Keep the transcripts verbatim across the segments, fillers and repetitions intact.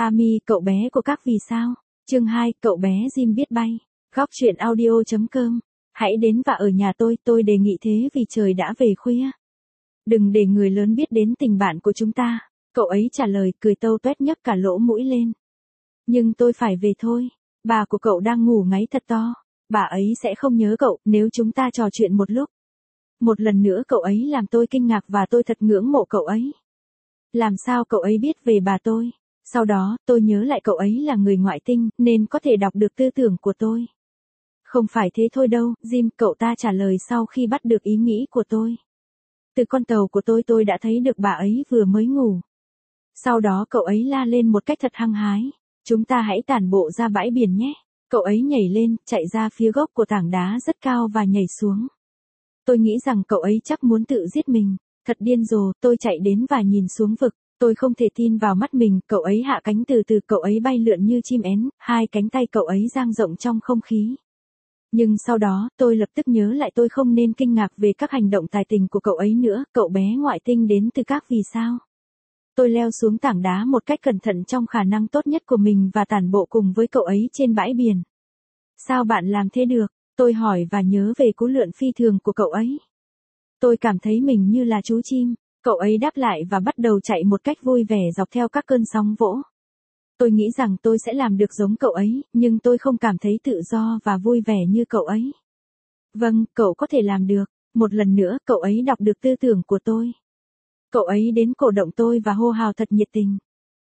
Ami, cậu bé của các vì sao. Chương hai, cậu bé Jim biết bay. Góc truyện audio chấm com. Hãy đến và ở nhà tôi, tôi đề nghị thế vì trời đã về khuya. Đừng để người lớn biết đến tình bạn của chúng ta. Cậu ấy trả lời, cười tâu tuét nhấc cả lỗ mũi lên. Nhưng tôi phải về thôi. Bà của cậu đang ngủ ngáy thật to. Bà ấy sẽ không nhớ cậu nếu chúng ta trò chuyện một lúc. Một lần nữa cậu ấy làm tôi kinh ngạc và tôi thật ngưỡng mộ cậu ấy. Làm sao cậu ấy biết về bà tôi? Sau đó, tôi nhớ lại cậu ấy là người ngoại tinh, nên có thể đọc được tư tưởng của tôi. Không phải thế thôi đâu, Jim, cậu ta trả lời sau khi bắt được ý nghĩ của tôi. Từ con tàu của tôi tôi đã thấy được bà ấy vừa mới ngủ. Sau đó cậu ấy la lên một cách thật hăng hái. Chúng ta hãy tản bộ ra bãi biển nhé. Cậu ấy nhảy lên, chạy ra phía gốc của tảng đá rất cao và nhảy xuống. Tôi nghĩ rằng cậu ấy chắc muốn tự giết mình. Thật điên rồ, tôi chạy đến và nhìn xuống vực. Tôi không thể tin vào mắt mình, cậu ấy hạ cánh từ từ, cậu ấy bay lượn như chim én, hai cánh tay cậu ấy dang rộng trong không khí. Nhưng sau đó, tôi lập tức nhớ lại tôi không nên kinh ngạc về các hành động tài tình của cậu ấy nữa, cậu bé ngoại tinh đến từ các vì sao. Tôi leo xuống tảng đá một cách cẩn thận trong khả năng tốt nhất của mình và tản bộ cùng với cậu ấy trên bãi biển. Sao bạn làm thế được? Tôi hỏi và nhớ về cú lượn phi thường của cậu ấy. Tôi cảm thấy mình như là chú chim. Cậu ấy đáp lại và bắt đầu chạy một cách vui vẻ dọc theo các cơn sóng vỗ. Tôi nghĩ rằng tôi sẽ làm được giống cậu ấy, nhưng tôi không cảm thấy tự do và vui vẻ như cậu ấy. Vâng, cậu có thể làm được. Một lần nữa, cậu ấy đọc được tư tưởng của tôi. Cậu ấy đến cổ động tôi và hô hào thật nhiệt tình.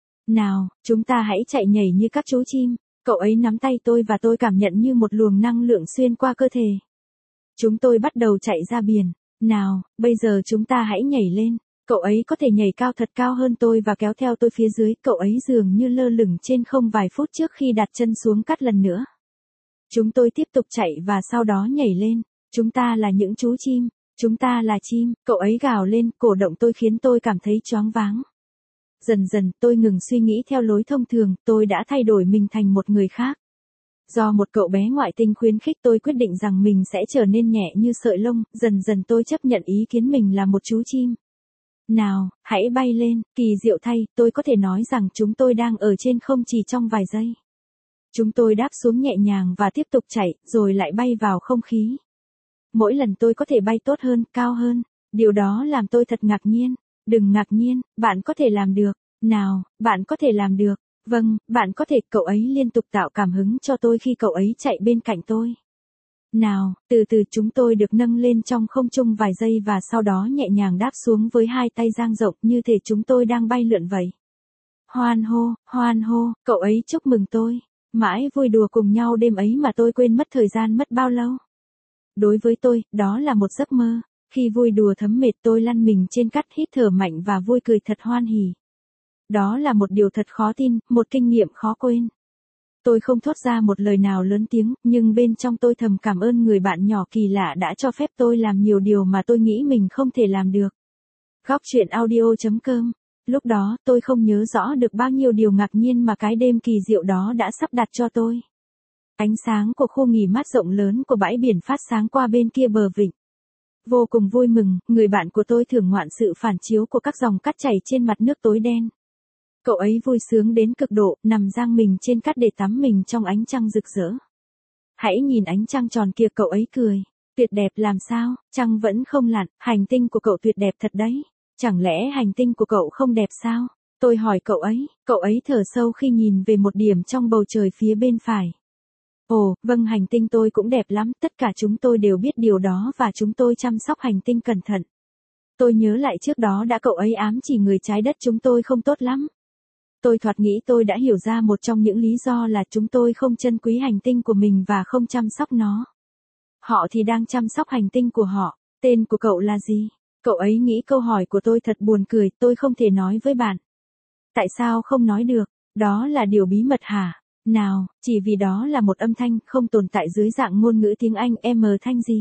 Nào, chúng ta hãy chạy nhảy như các chú chim. Cậu ấy nắm tay tôi và tôi cảm nhận như một luồng năng lượng xuyên qua cơ thể. Chúng tôi bắt đầu chạy ra biển. Nào, bây giờ chúng ta hãy nhảy lên. Cậu ấy có thể nhảy cao thật cao hơn tôi và kéo theo tôi phía dưới. Cậu ấy dường như lơ lửng trên không vài phút trước khi đặt chân xuống cát lần nữa. Chúng tôi tiếp tục chạy và sau đó nhảy lên. Chúng ta là những chú chim. Chúng ta là chim. Cậu ấy gào lên, cổ động tôi khiến tôi cảm thấy choáng váng. Dần dần, tôi ngừng suy nghĩ theo lối thông thường, tôi đã thay đổi mình thành một người khác. Do một cậu bé ngoại tinh khuyến khích tôi quyết định rằng mình sẽ trở nên nhẹ như sợi lông, dần dần tôi chấp nhận ý kiến mình là một chú chim. Nào, hãy bay lên, kỳ diệu thay, tôi có thể nói rằng chúng tôi đang ở trên không chỉ trong vài giây. Chúng tôi đáp xuống nhẹ nhàng và tiếp tục chạy, rồi lại bay vào không khí. Mỗi lần tôi có thể bay tốt hơn, cao hơn, điều đó làm tôi thật ngạc nhiên. Đừng ngạc nhiên, bạn có thể làm được. Nào, bạn có thể làm được. Vâng, bạn có thể, cậu ấy liên tục tạo cảm hứng cho tôi khi cậu ấy chạy bên cạnh tôi. Nào, từ từ chúng tôi được nâng lên trong không trung vài giây và sau đó nhẹ nhàng đáp xuống với hai tay dang rộng như thể chúng tôi đang bay lượn vậy. Hoan hô, hoan hô, cậu ấy chúc mừng tôi. Mãi vui đùa cùng nhau đêm ấy mà tôi quên mất thời gian mất bao lâu. Đối với tôi, đó là một giấc mơ. Khi vui đùa thấm mệt tôi lăn mình trên cát hít thở mạnh và vui cười thật hoan hỉ. Đó là một điều thật khó tin, một kinh nghiệm khó quên. Tôi không thốt ra một lời nào lớn tiếng, nhưng bên trong tôi thầm cảm ơn người bạn nhỏ kỳ lạ đã cho phép tôi làm nhiều điều mà tôi nghĩ mình không thể làm được. Góc truyện audio chấm com. Lúc đó, tôi không nhớ rõ được bao nhiêu điều ngạc nhiên mà cái đêm kỳ diệu đó đã sắp đặt cho tôi. Ánh sáng của khu nghỉ mát rộng lớn của bãi biển phát sáng qua bên kia bờ vịnh. Vô cùng vui mừng, người bạn của tôi thưởng ngoạn sự phản chiếu của các dòng cát chảy trên mặt nước tối đen. Cậu ấy vui sướng đến cực độ, nằm giang mình trên cát để tắm mình trong ánh trăng rực rỡ. Hãy nhìn ánh trăng tròn kia, cậu ấy cười. Tuyệt đẹp làm sao, trăng vẫn không lặn, hành tinh của cậu tuyệt đẹp thật đấy. Chẳng lẽ hành tinh của cậu không đẹp sao? Tôi hỏi cậu ấy, cậu ấy thở sâu khi nhìn về một điểm trong bầu trời phía bên phải. Ồ, vâng, hành tinh tôi cũng đẹp lắm, tất cả chúng tôi đều biết điều đó và chúng tôi chăm sóc hành tinh cẩn thận. Tôi nhớ lại trước đó đã cậu ấy ám chỉ người trái đất chúng tôi không tốt lắm. Tôi thoạt nghĩ tôi đã hiểu ra một trong những lý do là chúng tôi không trân quý hành tinh của mình và không chăm sóc nó. Họ thì đang chăm sóc hành tinh của họ. Tên của cậu là gì? Cậu ấy nghĩ câu hỏi của tôi thật buồn cười, tôi không thể nói với bạn. Tại sao không nói được? Đó là điều bí mật hả? Nào, chỉ vì đó là một âm thanh không tồn tại dưới dạng ngôn ngữ tiếng Anh, M thanh gì?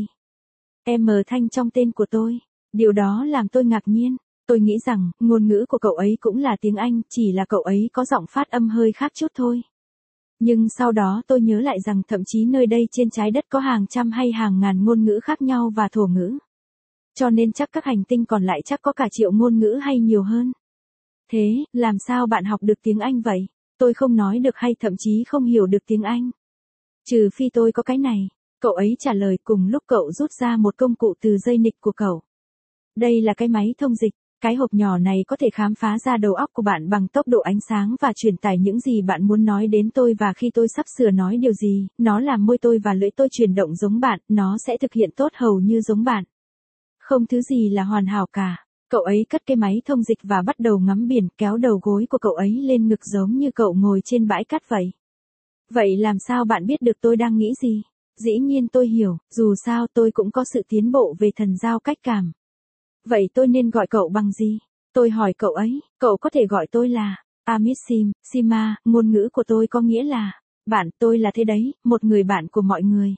M thanh trong tên của tôi. Điều đó làm tôi ngạc nhiên. Tôi nghĩ rằng, ngôn ngữ của cậu ấy cũng là tiếng Anh, chỉ là cậu ấy có giọng phát âm hơi khác chút thôi. Nhưng sau đó tôi nhớ lại rằng thậm chí nơi đây trên trái đất có hàng trăm hay hàng ngàn ngôn ngữ khác nhau và thổ ngữ. Cho nên chắc các hành tinh còn lại chắc có cả triệu ngôn ngữ hay nhiều hơn. Thế, làm sao bạn học được tiếng Anh vậy? Tôi không nói được hay thậm chí không hiểu được tiếng Anh. Trừ phi tôi có cái này. Cậu ấy trả lời cùng lúc cậu rút ra một công cụ từ dây nịch của cậu. Đây là cái máy thông dịch. Cái hộp nhỏ này có thể khám phá ra đầu óc của bạn bằng tốc độ ánh sáng và truyền tải những gì bạn muốn nói đến tôi, và khi tôi sắp sửa nói điều gì, nó làm môi tôi và lưỡi tôi chuyển động giống bạn, nó sẽ thực hiện tốt hầu như giống bạn. Không thứ gì là hoàn hảo cả. Cậu ấy cất cái máy thông dịch và bắt đầu ngắm biển, kéo đầu gối của cậu ấy lên ngực giống như cậu ngồi trên bãi cát vậy. Vậy làm sao bạn biết được tôi đang nghĩ gì? Dĩ nhiên tôi hiểu, dù sao tôi cũng có sự tiến bộ về thần giao cách cảm. Vậy tôi nên gọi cậu bằng gì? Tôi hỏi cậu ấy, cậu có thể gọi tôi là Amit Sim, Sima, ngôn ngữ của tôi có nghĩa là bạn, tôi là thế đấy, một người bạn của mọi người.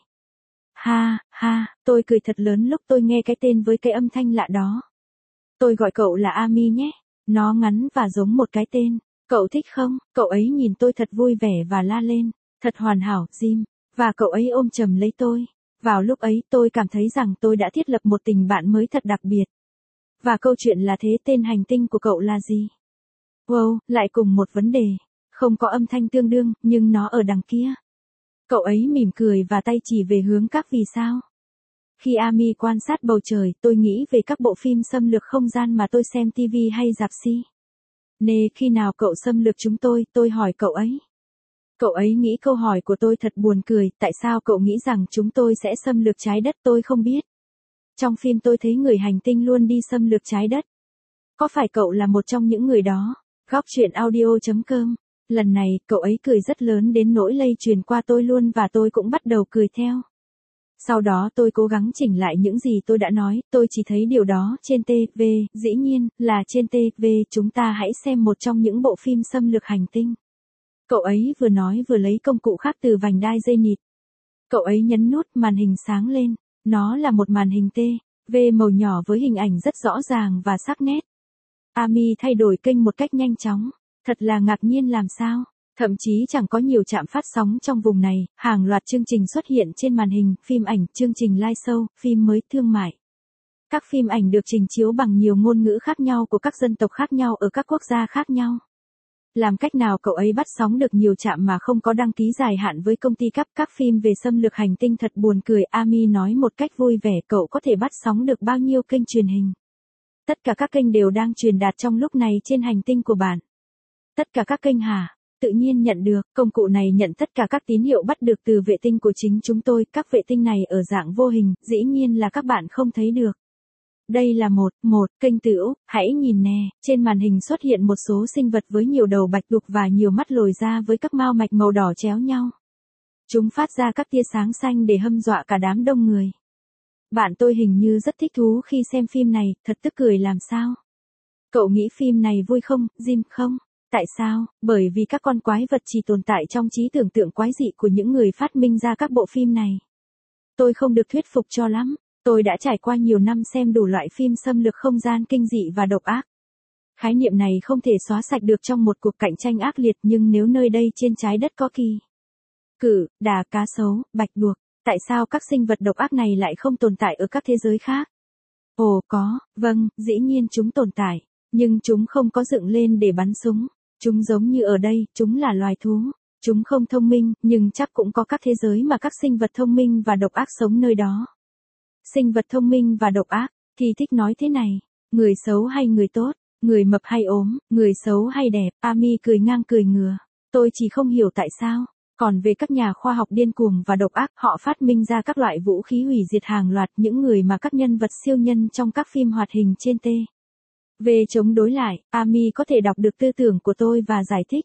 Ha, ha, tôi cười thật lớn lúc tôi nghe cái tên với cái âm thanh lạ đó. Tôi gọi cậu là Ami nhé, nó ngắn và giống một cái tên. Cậu thích không? Cậu ấy nhìn tôi thật vui vẻ và la lên, thật hoàn hảo, Jim, và cậu ấy ôm chầm lấy tôi. Vào lúc ấy tôi cảm thấy rằng tôi đã thiết lập một tình bạn mới thật đặc biệt. Và câu chuyện là thế, tên hành tinh của cậu là gì? Wow, lại cùng một vấn đề. Không có âm thanh tương đương, nhưng nó ở đằng kia. Cậu ấy mỉm cười và tay chỉ về hướng các vì sao. Khi Ami quan sát bầu trời, tôi nghĩ về các bộ phim xâm lược không gian mà tôi xem ti vi hay rạp xi. Nè, khi nào cậu xâm lược chúng tôi, tôi hỏi cậu ấy. Cậu ấy nghĩ câu hỏi của tôi thật buồn cười, tại sao cậu nghĩ rằng chúng tôi sẽ xâm lược trái đất, tôi không biết. Trong phim tôi thấy người hành tinh luôn đi xâm lược trái đất. Có phải cậu là một trong những người đó? Góc chuyện audio chấm com. Lần này, cậu ấy cười rất lớn đến nỗi lây truyền qua tôi luôn và tôi cũng bắt đầu cười theo. Sau đó tôi cố gắng chỉnh lại những gì tôi đã nói, tôi chỉ thấy điều đó trên ti vi, dĩ nhiên, là trên ti vi, chúng ta hãy xem một trong những bộ phim xâm lược hành tinh. Cậu ấy vừa nói vừa lấy công cụ khác từ vành đai dây nịt. Cậu ấy nhấn nút, màn hình sáng lên. Nó là một màn hình ti vi màu nhỏ với hình ảnh rất rõ ràng và sắc nét. Ami thay đổi kênh một cách nhanh chóng. Thật là ngạc nhiên làm sao. Thậm chí chẳng có nhiều trạm phát sóng trong vùng này, hàng loạt chương trình xuất hiện trên màn hình, phim ảnh, chương trình live show, phim mới, thương mại. Các phim ảnh được trình chiếu bằng nhiều ngôn ngữ khác nhau của các dân tộc khác nhau ở các quốc gia khác nhau. Làm cách nào cậu ấy bắt sóng được nhiều trạm mà không có đăng ký dài hạn với công ty cấp các phim về xâm lược hành tinh, thật buồn cười. Ami nói một cách vui vẻ, cậu có thể bắt sóng được bao nhiêu kênh truyền hình? Tất cả các kênh đều đang truyền đạt trong lúc này trên hành tinh của bạn. Tất cả các kênh hả? Tự nhiên nhận được, công cụ này nhận tất cả các tín hiệu bắt được từ vệ tinh của chính chúng tôi, các vệ tinh này ở dạng vô hình, dĩ nhiên là các bạn không thấy được. Đây là một, một, kênh tửu, hãy nhìn nè, trên màn hình xuất hiện một số sinh vật với nhiều đầu bạch tuộc và nhiều mắt lồi ra với các mao mạch màu đỏ chéo nhau. Chúng phát ra các tia sáng xanh để hâm dọa cả đám đông người. Bạn tôi hình như rất thích thú khi xem phim này, thật tức cười làm sao. Cậu nghĩ phim này vui không, Jim? Không. Tại sao? Bởi vì các con quái vật chỉ tồn tại trong trí tưởng tượng quái dị của những người phát minh ra các bộ phim này. Tôi không được thuyết phục cho lắm. Tôi đã trải qua nhiều năm xem đủ loại phim xâm lược không gian kinh dị và độc ác. Khái niệm này không thể xóa sạch được trong một cuộc cạnh tranh ác liệt, nhưng nếu nơi đây trên trái đất có kỳ cử, đà, cá sấu, bạch tuộc, tại sao các sinh vật độc ác này lại không tồn tại ở các thế giới khác? Ồ có, vâng, dĩ nhiên chúng tồn tại, nhưng chúng không có dựng lên để bắn súng. Chúng giống như ở đây, chúng là loài thú. Chúng không thông minh, nhưng chắc cũng có các thế giới mà các sinh vật thông minh và độc ác sống nơi đó. Sinh vật thông minh và độc ác, thì thích nói thế này, người xấu hay người tốt, người mập hay ốm, người xấu hay đẹp. Ami cười ngang cười ngừa. Tôi chỉ không hiểu tại sao. Còn về các nhà khoa học điên cuồng và độc ác, họ phát minh ra các loại vũ khí hủy diệt hàng loạt, những người mà các nhân vật siêu nhân trong các phim hoạt hình trên ti vi chống đối lại. Ami có thể đọc được tư tưởng của tôi và giải thích.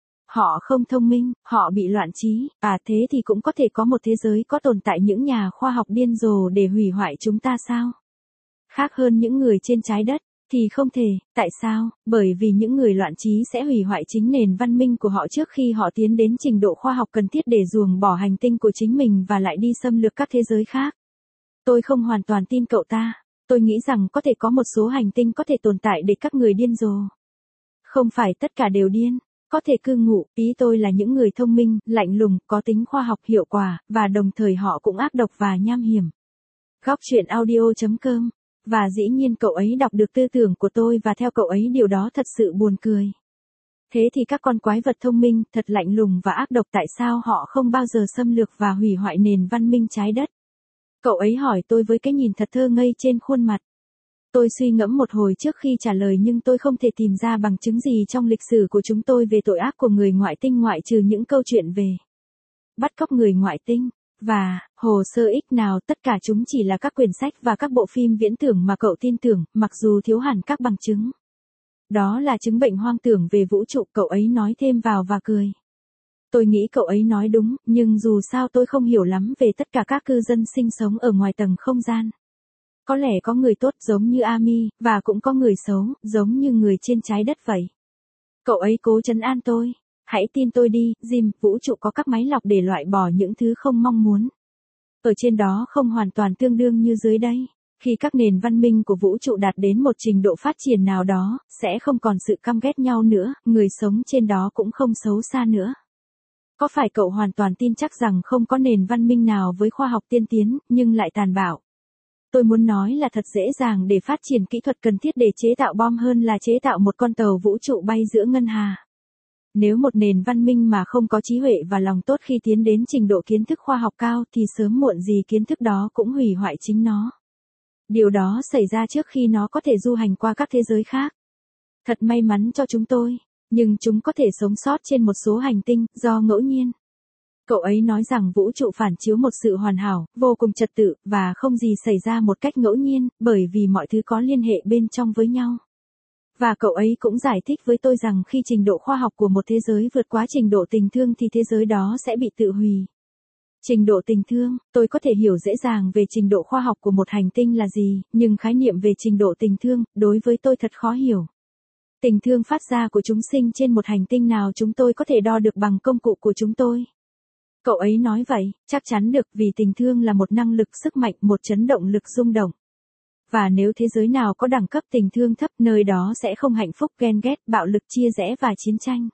Họ không thông minh, họ bị loạn trí, à thế thì cũng có thể có một thế giới có tồn tại những nhà khoa học điên rồ để hủy hoại chúng ta sao? Khác hơn những người trên trái đất, thì không thể, tại sao? Bởi vì những người loạn trí sẽ hủy hoại chính nền văn minh của họ trước khi họ tiến đến trình độ khoa học cần thiết để ruồng bỏ hành tinh của chính mình và lại đi xâm lược các thế giới khác. Tôi không hoàn toàn tin cậu ta, tôi nghĩ rằng có thể có một số hành tinh có thể tồn tại để các người điên rồ. Không phải tất cả đều điên. Có thể cư ngụ, ý tôi là những người thông minh, lạnh lùng, có tính khoa học hiệu quả, và đồng thời họ cũng ác độc và nham hiểm. Góc chuyện audio chấm com. Và dĩ nhiên cậu ấy đọc được tư tưởng của tôi và theo cậu ấy điều đó thật sự buồn cười. Thế thì các con quái vật thông minh, thật lạnh lùng và ác độc, tại sao họ không bao giờ xâm lược và hủy hoại nền văn minh trái đất? Cậu ấy hỏi tôi với cái nhìn thật thơ ngây trên khuôn mặt. Tôi suy ngẫm một hồi trước khi trả lời, nhưng tôi không thể tìm ra bằng chứng gì trong lịch sử của chúng tôi về tội ác của người ngoại tinh ngoại trừ những câu chuyện về bắt cóc người ngoại tinh. Và, hồ sơ ích nào, tất cả chúng chỉ là các quyển sách và các bộ phim viễn tưởng mà cậu tin tưởng, mặc dù thiếu hẳn các bằng chứng. Đó là chứng bệnh hoang tưởng về vũ trụ, cậu ấy nói thêm vào và cười. Tôi nghĩ cậu ấy nói đúng, nhưng dù sao tôi không hiểu lắm về tất cả các cư dân sinh sống ở ngoài tầng không gian. Có lẽ có người tốt giống như Ami, và cũng có người xấu, giống như người trên trái đất vậy. Cậu ấy cố trấn an tôi. Hãy tin tôi đi, Jim, vũ trụ có các máy lọc để loại bỏ những thứ không mong muốn. Ở trên đó không hoàn toàn tương đương như dưới đây. Khi các nền văn minh của vũ trụ đạt đến một trình độ phát triển nào đó, sẽ không còn sự căm ghét nhau nữa, người sống trên đó cũng không xấu xa nữa. Có phải cậu hoàn toàn tin chắc rằng không có nền văn minh nào với khoa học tiên tiến, nhưng lại tàn bạo? Tôi muốn nói là thật dễ dàng để phát triển kỹ thuật cần thiết để chế tạo bom hơn là chế tạo một con tàu vũ trụ bay giữa ngân hà. Nếu một nền văn minh mà không có trí huệ và lòng tốt khi tiến đến trình độ kiến thức khoa học cao thì sớm muộn gì kiến thức đó cũng hủy hoại chính nó. Điều đó xảy ra trước khi nó có thể du hành qua các thế giới khác. Thật may mắn cho chúng tôi, nhưng chúng có thể sống sót trên một số hành tinh do ngẫu nhiên. Cậu ấy nói rằng vũ trụ phản chiếu một sự hoàn hảo, vô cùng trật tự, và không gì xảy ra một cách ngẫu nhiên, bởi vì mọi thứ có liên hệ bên trong với nhau. Và cậu ấy cũng giải thích với tôi rằng khi trình độ khoa học của một thế giới vượt quá trình độ tình thương thì thế giới đó sẽ bị tự hủy. Trình độ tình thương, tôi có thể hiểu dễ dàng về trình độ khoa học của một hành tinh là gì, nhưng khái niệm về trình độ tình thương, đối với tôi thật khó hiểu. Tình thương phát ra của chúng sinh trên một hành tinh nào chúng tôi có thể đo được bằng công cụ của chúng tôi. Cậu ấy nói vậy, chắc chắn được, vì tình thương là một năng lực sức mạnh, một chấn động lực rung động. Và nếu thế giới nào có đẳng cấp tình thương thấp, nơi đó sẽ không hạnh phúc, ghen ghét, bạo lực, chia rẽ và chiến tranh.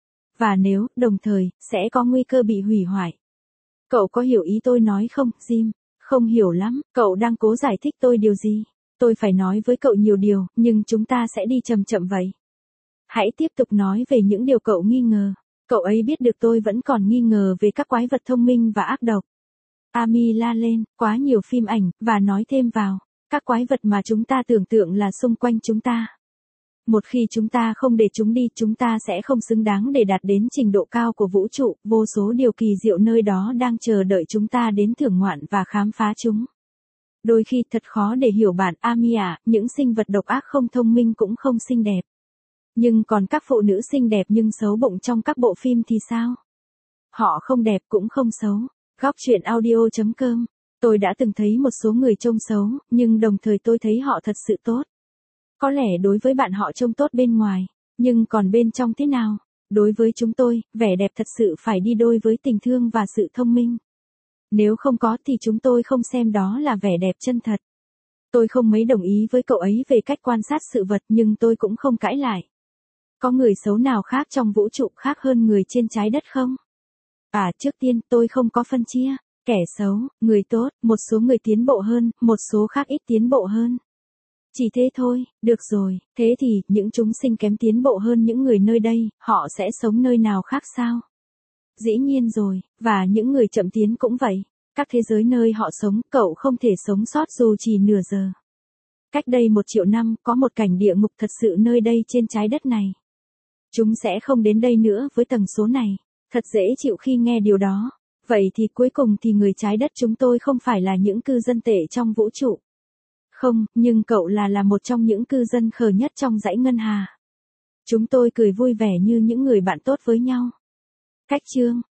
Và nếu, đồng thời, sẽ có nguy cơ bị hủy hoại. Cậu có hiểu ý tôi nói không, Jim? Không hiểu lắm, cậu đang cố giải thích tôi điều gì? Tôi phải nói với cậu nhiều điều, nhưng chúng ta sẽ đi chậm chậm vậy. Hãy tiếp tục nói về những điều cậu nghi ngờ. Cậu ấy biết được tôi vẫn còn nghi ngờ về các quái vật thông minh và ác độc. Ami la lên, quá nhiều phim ảnh, và nói thêm vào, các quái vật mà chúng ta tưởng tượng là xung quanh chúng ta. Một khi chúng ta không để chúng đi, chúng ta sẽ không xứng đáng để đạt đến trình độ cao của vũ trụ, vô số điều kỳ diệu nơi đó đang chờ đợi chúng ta đến thưởng ngoạn và khám phá chúng. Đôi khi thật khó để hiểu bạn, Ami à, những sinh vật độc ác không thông minh cũng không xinh đẹp. Nhưng còn các phụ nữ xinh đẹp nhưng xấu bụng trong các bộ phim thì sao? Họ không đẹp cũng không xấu. Góc truyện audio chấm com. Tôi đã từng thấy một số người trông xấu, nhưng đồng thời tôi thấy họ thật sự tốt. Có lẽ đối với bạn họ trông tốt bên ngoài, nhưng còn bên trong thế nào? Đối với chúng tôi, vẻ đẹp thật sự phải đi đôi với tình thương và sự thông minh. Nếu không có thì chúng tôi không xem đó là vẻ đẹp chân thật. Tôi không mấy đồng ý với cậu ấy về cách quan sát sự vật, nhưng tôi cũng không cãi lại. Có người xấu nào khác trong vũ trụ khác hơn người trên trái đất không? À, trước tiên, tôi không có phân chia. Kẻ xấu, người tốt, một số người tiến bộ hơn, một số khác ít tiến bộ hơn. Chỉ thế thôi, được rồi, thế thì, những chúng sinh kém tiến bộ hơn những người nơi đây, họ sẽ sống nơi nào khác sao? Dĩ nhiên rồi, và những người chậm tiến cũng vậy. Các thế giới nơi họ sống, cậu không thể sống sót dù chỉ nửa giờ. Cách đây một triệu năm, có một cảnh địa ngục thật sự nơi đây trên trái đất này. Chúng sẽ không đến đây nữa với tần số này. Thật dễ chịu khi nghe điều đó. Vậy thì cuối cùng thì người trái đất chúng tôi không phải là những cư dân tệ trong vũ trụ. Không, nhưng cậu là là một trong những cư dân khờ nhất trong dãy ngân hà. Chúng tôi cười vui vẻ như những người bạn tốt với nhau. Cách chương